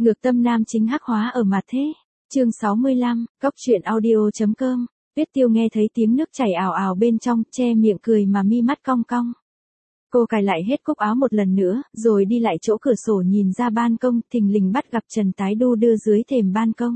Ngược tâm nam chính hắc hóa ở mặt thế. Chương 65, Cóc truyện audio.com. Tuyết Tiêu nghe thấy tiếng nước chảy ào ào bên trong, che miệng cười mà mi mắt cong cong. Cô cài lại hết cúc áo một lần nữa, rồi đi lại chỗ cửa sổ nhìn ra ban công, thình lình bắt gặp Trần Tái đu đưa dưới thềm ban công.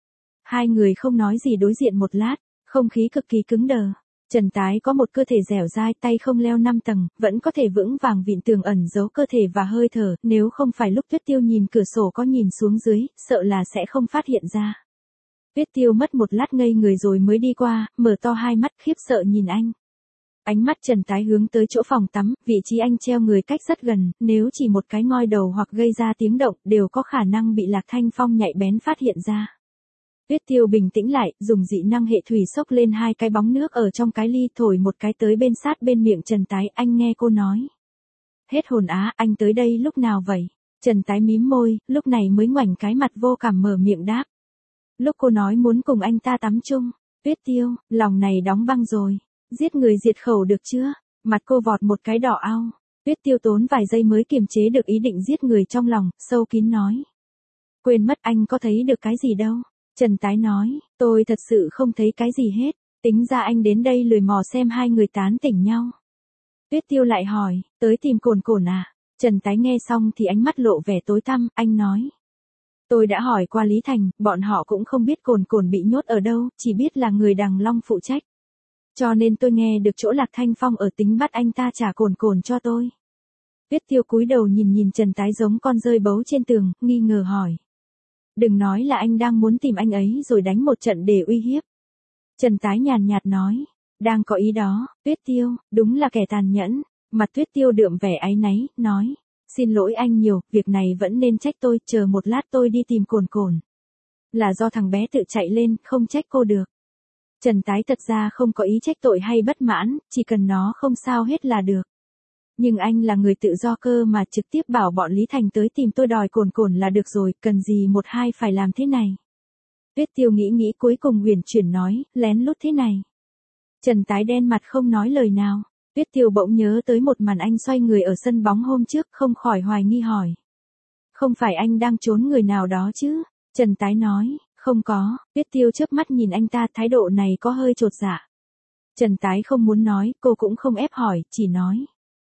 Hai người không nói gì đối diện một lát, không khí cực kỳ cứng đờ. Trần Tái có một cơ thể dẻo dai, tay không leo 5 tầng, vẫn có thể vững vàng vịn tường ẩn giấu cơ thể và hơi thở, nếu không phải lúc Tuyết Tiêu nhìn cửa sổ có nhìn xuống dưới, sợ là sẽ không phát hiện ra. Tuyết Tiêu mất một lát ngây người rồi mới đi qua, mở to hai mắt khiếp sợ nhìn anh. Ánh mắt Trần Tái hướng tới chỗ phòng tắm, vị trí anh treo người cách rất gần, nếu chỉ một cái ngoi đầu hoặc gây ra tiếng động, đều có khả năng bị Lạc Thanh Phong nhạy bén phát hiện ra. Tuyết Tiêu bình tĩnh lại, dùng dị năng hệ thủy xốc lên hai cái bóng nước ở trong cái ly, thổi một cái tới bên sát bên miệng Trần Tái. Anh nghe cô nói. Hết hồn á, anh tới đây lúc nào vậy? Trần Tái mím môi, lúc này mới ngoảnh cái mặt vô cảm mở miệng đáp. Lúc cô nói muốn cùng anh ta tắm chung. Tuyết Tiêu, lòng này đóng băng rồi. Giết người diệt khẩu được chưa? Mặt cô vọt một cái đỏ ao. Tuyết Tiêu tốn vài giây mới kiềm chế được ý định giết người trong lòng, sâu kín nói. Quên mất, anh có thấy được cái gì đâu. Trần Tái nói, tôi thật sự không thấy cái gì hết, tính ra anh đến đây lười mò xem hai người tán tỉnh nhau. Tuyết Tiêu lại hỏi, tới tìm Cồn Cồn à? Trần Tái nghe xong thì ánh mắt lộ vẻ tối tăm, anh nói. Tôi đã hỏi qua Lý Thành, bọn họ cũng không biết Cồn Cồn bị nhốt ở đâu, chỉ biết là người Đằng Long phụ trách. Cho nên tôi nghe được chỗ Lạc Thanh Phong ở tính bắt anh ta trả Cồn Cồn cho tôi. Tuyết Tiêu cúi đầu nhìn Trần Tái giống con rơi bấu trên tường, nghi ngờ hỏi. Đừng nói là anh đang muốn tìm anh ấy rồi đánh một trận để uy hiếp. Trần Tái nhàn nhạt nói, đang có ý đó. Tuyết Tiêu, đúng là kẻ tàn nhẫn. Mặt Tuyết Tiêu đượm vẻ áy náy, nói, xin lỗi anh nhiều, việc này vẫn nên trách tôi, chờ một lát tôi đi tìm Cồn Cồn. Là do thằng bé tự chạy lên, không trách cô được. Trần Tái thật ra không có ý trách tội hay bất mãn, chỉ cần nó không sao hết là được. Nhưng anh là người tự do cơ mà, trực tiếp bảo bọn Lý Thành tới tìm tôi đòi Cồn Cồn là được rồi, cần gì một hai phải làm thế này. Tuyết Tiêu nghĩ cuối cùng huyền chuyển nói, lén lút thế này. Trần Tái đen mặt không nói lời nào. Tuyết Tiêu bỗng nhớ tới một màn anh xoay người ở sân bóng hôm trước, không khỏi hoài nghi hỏi. Không phải anh đang trốn người nào đó chứ? Trần Tái nói, không có. Tuyết Tiêu chớp mắt nhìn anh ta, thái độ này có hơi chột dạ. Trần Tái không muốn nói, cô cũng không ép hỏi, chỉ nói.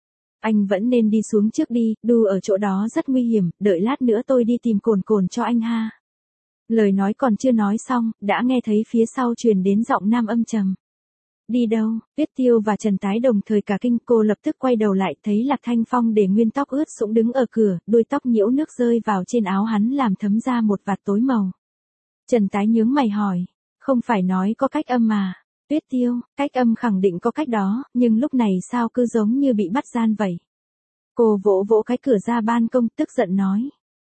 Anh vẫn nên đi xuống trước đi, đu ở chỗ đó rất nguy hiểm, đợi lát nữa tôi đi tìm Cồn Cồn cho anh ha. Lời nói còn chưa nói xong, đã nghe thấy phía sau truyền đến giọng nam âm trầm. Đi đâu? Tuyết Tiêu và Trần Tái đồng thời cả kinh, cô lập tức quay đầu lại, thấy Lạc Thanh Phong để nguyên tóc ướt sũng đứng ở cửa, đuôi tóc nhiễu nước rơi vào trên áo hắn làm thấm ra một vạt tối màu. Trần Tái nhướng mày hỏi, không phải nói có cách âm mà. Tuyết Tiêu, cách âm khẳng định có cách đó, nhưng lúc này sao cứ giống như bị bắt gian vậy. Cô vỗ vỗ cái cửa ra ban công, tức giận nói.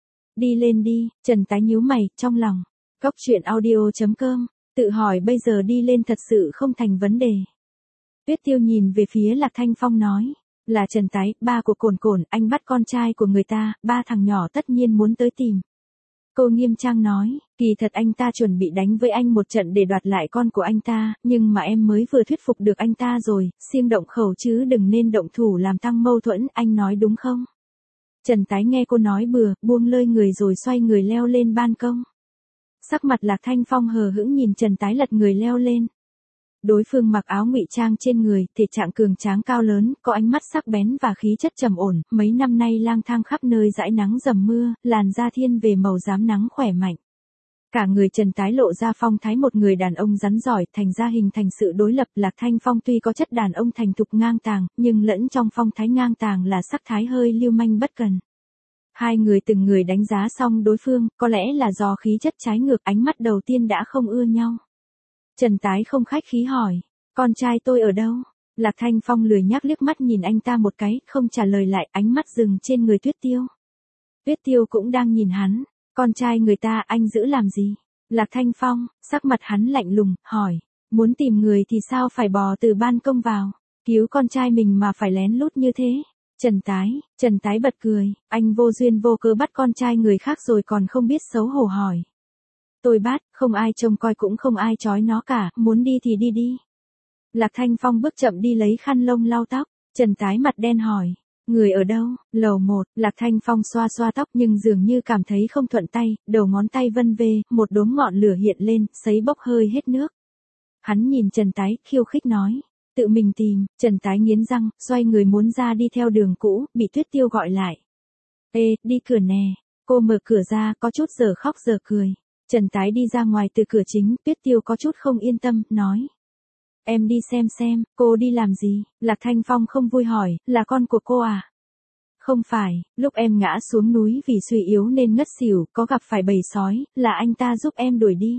Đi lên đi. Trần Tái nhíu mày, trong lòng. Cóc truyện audio.com, tự hỏi bây giờ đi lên thật sự không thành vấn đề. Tuyết Tiêu nhìn về phía Lạc Thanh Phong nói. Là Trần Tái, ba của Cồn Cồn, anh bắt con trai của người ta, ba thằng nhỏ tất nhiên muốn tới tìm. Cô nghiêm trang nói, kỳ thật anh ta chuẩn bị đánh với anh một trận để đoạt lại con của anh ta, nhưng mà em mới vừa thuyết phục được anh ta rồi, siêng động khẩu chứ đừng nên động thủ làm tăng mâu thuẫn, anh nói đúng không? Trần Tái nghe cô nói bừa, buông lơi người rồi xoay người leo lên ban công. Sắc mặt Lạc Thanh Phong hờ hững nhìn Trần Tái lật người leo lên. Đối phương mặc áo ngụy trang trên người, thể trạng cường tráng cao lớn, có ánh mắt sắc bén và khí chất trầm ổn, mấy năm nay lang thang khắp nơi dãi nắng dầm mưa, làn da thiên về màu rám nắng khỏe mạnh. Cả người Trần Tái lộ ra phong thái một người đàn ông rắn giỏi, thành ra hình thành sự đối lập. Lạc Thanh Phong tuy có chất đàn ông thành thục ngang tàng, nhưng lẫn trong phong thái ngang tàng là sắc thái hơi lưu manh bất cần. Hai người từng người đánh giá xong đối phương, có lẽ là do khí chất trái ngược, ánh mắt đầu tiên đã không ưa nhau. Trần Tái không khách khí hỏi, con trai tôi ở đâu? Lạc Thanh Phong lười nhác liếc mắt nhìn anh ta một cái, không trả lời lại, ánh mắt dừng trên người Tuyết Tiêu. Tuyết Tiêu cũng đang nhìn hắn, con trai người ta anh giữ làm gì? Lạc Thanh Phong, sắc mặt hắn lạnh lùng, hỏi, muốn tìm người thì sao phải bò từ ban công vào, cứu con trai mình mà phải lén lút như thế? Trần Tái bật cười, anh vô duyên vô cớ bắt con trai người khác rồi còn không biết xấu hổ hỏi. Tôi bắt, không ai trông coi cũng không ai trói nó cả, muốn đi thì đi đi. Lạc Thanh Phong bước chậm đi lấy khăn lông lau tóc, Trần Tái mặt đen hỏi, Người ở đâu? Lầu 1, Lạc Thanh Phong xoa xoa tóc nhưng dường như cảm thấy không thuận tay, đầu ngón tay vân vê, một đốm ngọn lửa hiện lên, sấy bốc hơi hết nước. Hắn nhìn Trần Tái, khiêu khích nói. Tự mình tìm, Trần Tái nghiến răng, xoay người muốn ra đi theo đường cũ, bị Tuyết Tiêu gọi lại. Ê, đi cửa nè. Cô mở cửa ra, có chút giờ khóc giờ cười. Trần Tái đi ra ngoài từ cửa chính, Tuyết Tiêu có chút không yên tâm, nói. Em đi xem, cô đi làm gì? Lạc Thanh Phong không vui hỏi, là con của cô à? Không phải, lúc em ngã xuống núi vì suy yếu nên ngất xỉu, có gặp phải bầy sói, là anh ta giúp em đuổi đi.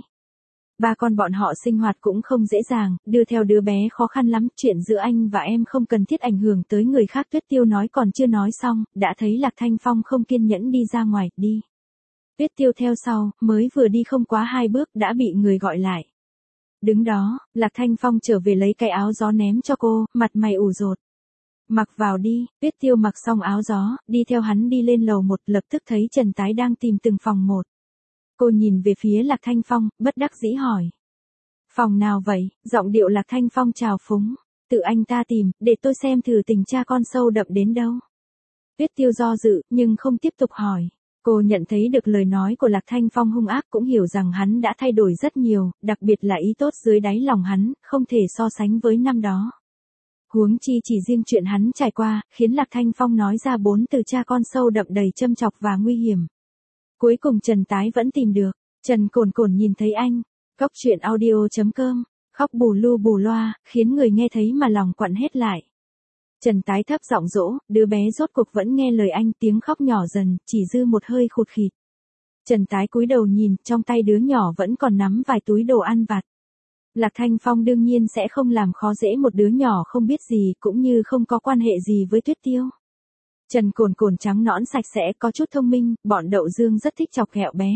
Ba con bọn họ sinh hoạt cũng không dễ dàng, đưa theo đứa bé khó khăn lắm, chuyện giữa anh và em không cần thiết ảnh hưởng tới người khác. Tuyết Tiêu nói còn chưa nói xong, đã thấy Lạc Thanh Phong không kiên nhẫn đi ra ngoài, đi. Tuyết Tiêu theo sau, mới vừa đi không quá 2 bước đã bị người gọi lại. Đứng đó, Lạc Thanh Phong trở về lấy cái áo gió ném cho cô, mặt mày ủ rột. Mặc vào đi. Tuyết Tiêu mặc xong áo gió, đi theo hắn đi lên lầu 1, lập tức thấy Trần Tái đang tìm từng phòng một. Cô nhìn về phía Lạc Thanh Phong, bất đắc dĩ hỏi. Phòng nào vậy? Giọng điệu Lạc Thanh Phong trào phúng. Tự anh ta tìm, để tôi xem thử tình cha con sâu đậm đến đâu. Tuyết Tiêu do dự, nhưng không tiếp tục hỏi. Cô nhận thấy được lời nói của Lạc Thanh Phong hung ác, cũng hiểu rằng hắn đã thay đổi rất nhiều, đặc biệt là ý tốt dưới đáy lòng hắn, không thể so sánh với năm đó. Huống chi chỉ riêng chuyện hắn trải qua, khiến Lạc Thanh Phong nói ra 4 từ cha con sâu đậm đầy châm chọc và nguy hiểm. Cuối cùng Trần Tái vẫn tìm được. Trần Cồn Cồn nhìn thấy anh. Cóc truyện audio.com. Khóc bù lu bù loa, khiến người nghe thấy mà lòng quặn hết lại. Trần Tái thấp giọng dỗ, đứa bé rốt cuộc vẫn nghe lời anh, tiếng khóc nhỏ dần, chỉ dư một hơi khụt khịt. Trần Tái cúi đầu nhìn, trong tay đứa nhỏ vẫn còn nắm vài túi đồ ăn vặt. Lạc Thanh Phong đương nhiên sẽ không làm khó dễ một đứa nhỏ không biết gì, cũng như không có quan hệ gì với Tuyết Tiêu. Trần Cồn Cồn trắng nõn sạch sẽ, có chút thông minh, bọn Đậu Dương rất thích chọc ghẹo bé.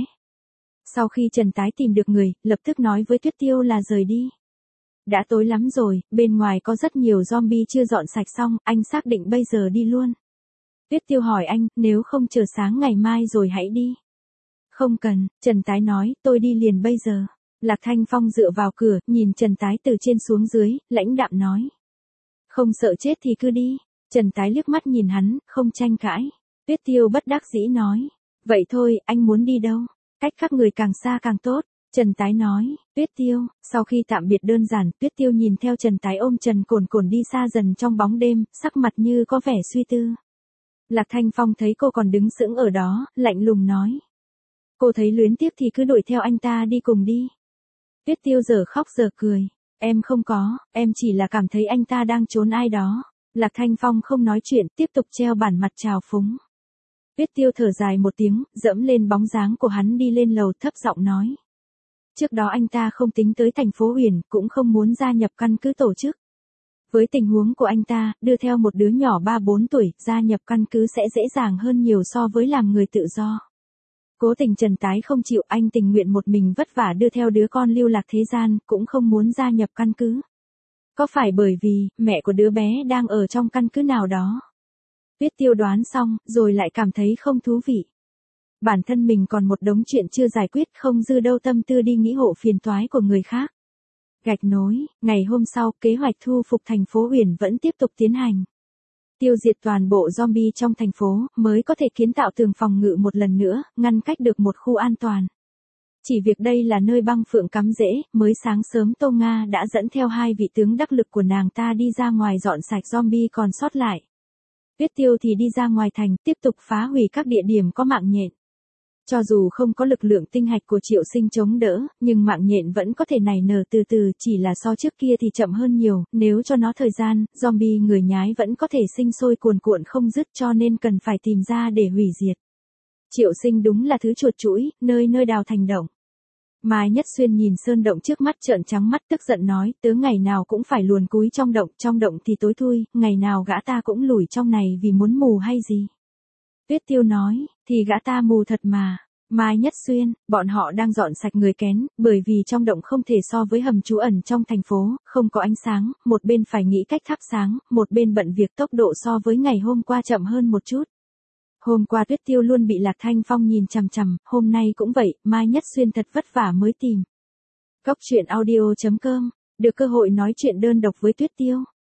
Sau khi Trần Tái tìm được người, lập tức nói với Tuyết Tiêu là rời đi. Đã tối lắm rồi, bên ngoài có rất nhiều zombie chưa dọn sạch xong, anh xác định bây giờ đi luôn. Tuyết Tiêu hỏi anh, nếu không chờ sáng ngày mai rồi hãy đi. Không cần, Trần Tái nói, tôi đi liền bây giờ. Lạc Thanh Phong dựa vào cửa, nhìn Trần Tái từ trên xuống dưới, lãnh đạm nói. Không sợ chết thì cứ đi. Trần Tái liếc mắt nhìn hắn, không tranh cãi. Tuyết Tiêu bất đắc dĩ nói. Vậy thôi, anh muốn đi đâu? Cách các người càng xa càng tốt. Trần Tái nói. Tuyết Tiêu, sau khi tạm biệt đơn giản, Tuyết Tiêu nhìn theo Trần Tái ôm Trần Cồn Cồn đi xa dần trong bóng đêm, sắc mặt như có vẻ suy tư. Lạc Thanh Phong thấy cô còn đứng sững ở đó, lạnh lùng nói. Cô thấy luyến tiếc thì cứ đuổi theo anh ta đi cùng đi. Tuyết Tiêu giờ khóc giờ cười. Em không có, em chỉ là cảm thấy anh ta đang trốn ai đó. Lạc Thanh Phong không nói chuyện, tiếp tục treo bản mặt trào phúng. Tuyết Tiêu thở dài một tiếng, dẫm lên bóng dáng của hắn đi lên lầu, thấp giọng nói. Trước đó anh ta không tính tới thành phố Huyền, cũng không muốn gia nhập căn cứ tổ chức. Với tình huống của anh ta, đưa theo một đứa nhỏ 3-4 tuổi, gia nhập căn cứ sẽ dễ dàng hơn nhiều so với làm người tự do. Cố tình Trần Tái không chịu, anh tình nguyện một mình vất vả đưa theo đứa con lưu lạc thế gian, cũng không muốn gia nhập căn cứ. Có phải bởi vì, mẹ của đứa bé đang ở trong căn cứ nào đó? Tuyết Tiêu đoán xong, rồi lại cảm thấy không thú vị. Bản thân mình còn một đống chuyện chưa giải quyết, không dư đâu tâm tư đi nghĩ hộ phiền toái của người khác. Gạch nối, ngày hôm sau, kế hoạch thu phục thành phố Huyền vẫn tiếp tục tiến hành. Tiêu diệt toàn bộ zombie trong thành phố, mới có thể kiến tạo tường phòng ngự một lần nữa, ngăn cách được một khu an toàn. Chỉ việc đây là nơi băng phượng cắm rễ, mới sáng sớm Tô Nga đã dẫn theo 2 vị tướng đắc lực của nàng ta đi ra ngoài dọn sạch zombie còn sót lại. Tuyết Tiêu thì đi ra ngoài thành, tiếp tục phá hủy các địa điểm có mạng nhện. Cho dù không có lực lượng tinh hạch của Triệu Sinh chống đỡ, nhưng mạng nhện vẫn có thể nảy nở từ từ, chỉ là so trước kia thì chậm hơn nhiều, nếu cho nó thời gian, zombie người nhái vẫn có thể sinh sôi cuồn cuộn không dứt, cho nên cần phải tìm ra để hủy diệt. Triệu Sinh đúng là thứ chuột chũi, nơi nơi đào thành động. Mai Nhất Xuyên nhìn sơn động trước mắt trợn trắng mắt tức giận nói, tớ ngày nào cũng phải luồn cúi trong động thì tối thui, ngày nào gã ta cũng lủi trong này vì muốn mù hay gì. Tuyết Tiêu nói, thì gã ta mù thật mà. Mai Nhất Xuyên, bọn họ đang dọn sạch người kén, bởi vì trong động không thể so với hầm trú ẩn trong thành phố, không có ánh sáng, một bên phải nghĩ cách thắp sáng, một bên bận việc tốc độ so với ngày hôm qua chậm hơn một chút. Hôm qua Tuyết Tiêu luôn bị Lạc Thanh Phong nhìn chằm chằm, hôm nay cũng vậy, Mai Nhất Xuyên thật vất vả mới tìm. Cóc truyện audio.com, được cơ hội nói chuyện đơn độc với Tuyết Tiêu.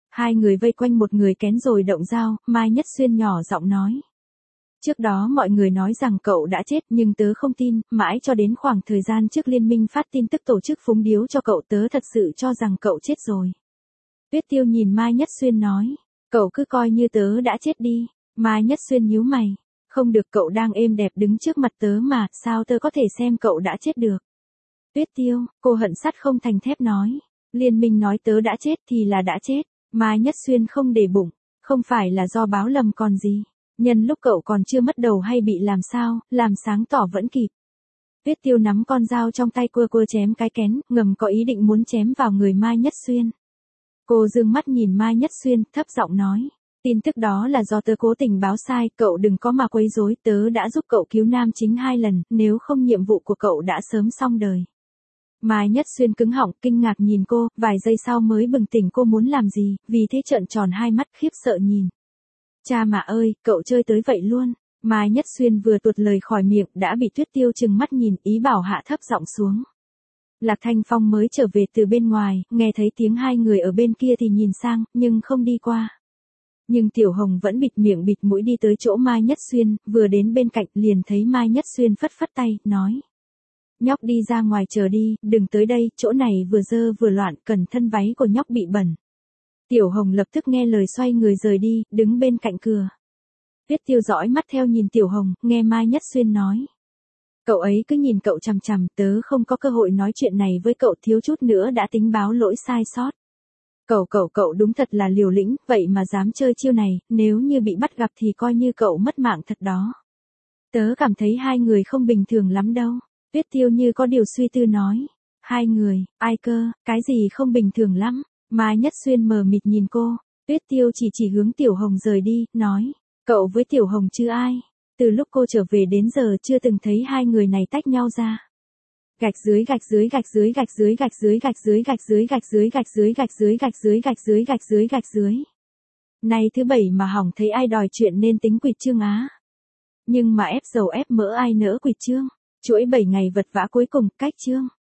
Hai người vây quanh một người kén rồi động dao, Mai Nhất Xuyên nhỏ giọng nói. Trước đó mọi người nói rằng cậu đã chết nhưng tớ không tin, mãi cho đến khoảng thời gian trước liên minh phát tin tức tổ chức phúng điếu cho cậu tớ thật sự cho rằng cậu chết rồi. Tuyết Tiêu nhìn Mai Nhất Xuyên nói, cậu cứ coi như tớ đã chết đi. Mai Nhất Xuyên nhíu mày, không được, cậu đang êm đẹp đứng trước mặt tớ mà, sao tớ có thể xem cậu đã chết được. Tuyết Tiêu, cô hận sắt không thành thép nói, liên minh nói tớ đã chết thì là đã chết. Mai Nhất Xuyên không để bụng, không phải là do báo lầm còn gì. Nhân lúc cậu còn chưa mất đầu hay bị làm sao, làm sáng tỏ vẫn kịp. Tuyết Tiêu nắm con dao trong tay cua chém cái kén, ngầm có ý định muốn chém vào người Mai Nhất Xuyên. Cô dương mắt nhìn Mai Nhất Xuyên, thấp giọng nói. Tin tức đó là do tớ cố tình báo sai, cậu đừng có mà quấy rối, tớ đã giúp cậu cứu nam chính 2 lần, nếu không nhiệm vụ của cậu đã sớm xong đời. Mai Nhất Xuyên cứng họng, kinh ngạc nhìn cô, vài giây sau mới bừng tỉnh cô muốn làm gì, vì thế trợn tròn hai mắt khiếp sợ nhìn. Cha mà ơi, cậu chơi tới vậy luôn. Mai Nhất Xuyên vừa tuột lời khỏi miệng đã bị Tuyết Tiêu trừng mắt nhìn, ý bảo hạ thấp giọng xuống. Lạc Thanh Phong mới trở về từ bên ngoài, nghe thấy tiếng hai người ở bên kia thì nhìn sang, nhưng không đi qua. Nhưng Tiểu Hồng vẫn bịt miệng bịt mũi đi tới chỗ Mai Nhất Xuyên, vừa đến bên cạnh liền thấy Mai Nhất Xuyên phất phất tay, nói. Nhóc đi ra ngoài chờ đi, đừng tới đây, chỗ này vừa dơ vừa loạn, cẩn thận váy của nhóc bị bẩn. Tiểu Hồng lập tức nghe lời xoay người rời đi, đứng bên cạnh cửa. Tuyết Tiêu dõi mắt theo nhìn Tiểu Hồng, nghe Mai Nhất Xuyên nói. Cậu ấy cứ nhìn cậu chằm chằm, tớ không có cơ hội nói chuyện này với cậu, thiếu chút nữa đã tính báo lỗi sai sót. Cậu đúng thật là liều lĩnh, vậy mà dám chơi chiêu này, nếu như bị bắt gặp thì coi như cậu mất mạng thật đó. Tớ cảm thấy hai người không bình thường lắm đâu. Tuyết Tiêu như có điều suy tư nói. Hai người, ai cơ, cái gì không bình thường lắm. Mai Nhất Xuyên mờ mịt nhìn cô. Tuyết Tiêu chỉ hướng Tiểu Hồng rời đi, nói. Cậu với Tiểu Hồng chứ ai. Từ lúc cô trở về đến giờ chưa từng thấy hai người này tách nhau ra. Gạch dưới gạch dưới gạch dưới gạch dưới gạch dưới gạch dưới gạch dưới gạch dưới gạch dưới gạch dưới gạch dưới gạch dưới gạch dưới gạch dưới. Nay thứ 7 mà hỏng thấy ai đòi chuyện nên tính quỵt chương á. Nhưng mà ép dầu ép mỡ ai nỡ quỵt chương. Chuỗi 7 ngày vật vã cuối cùng cách chương.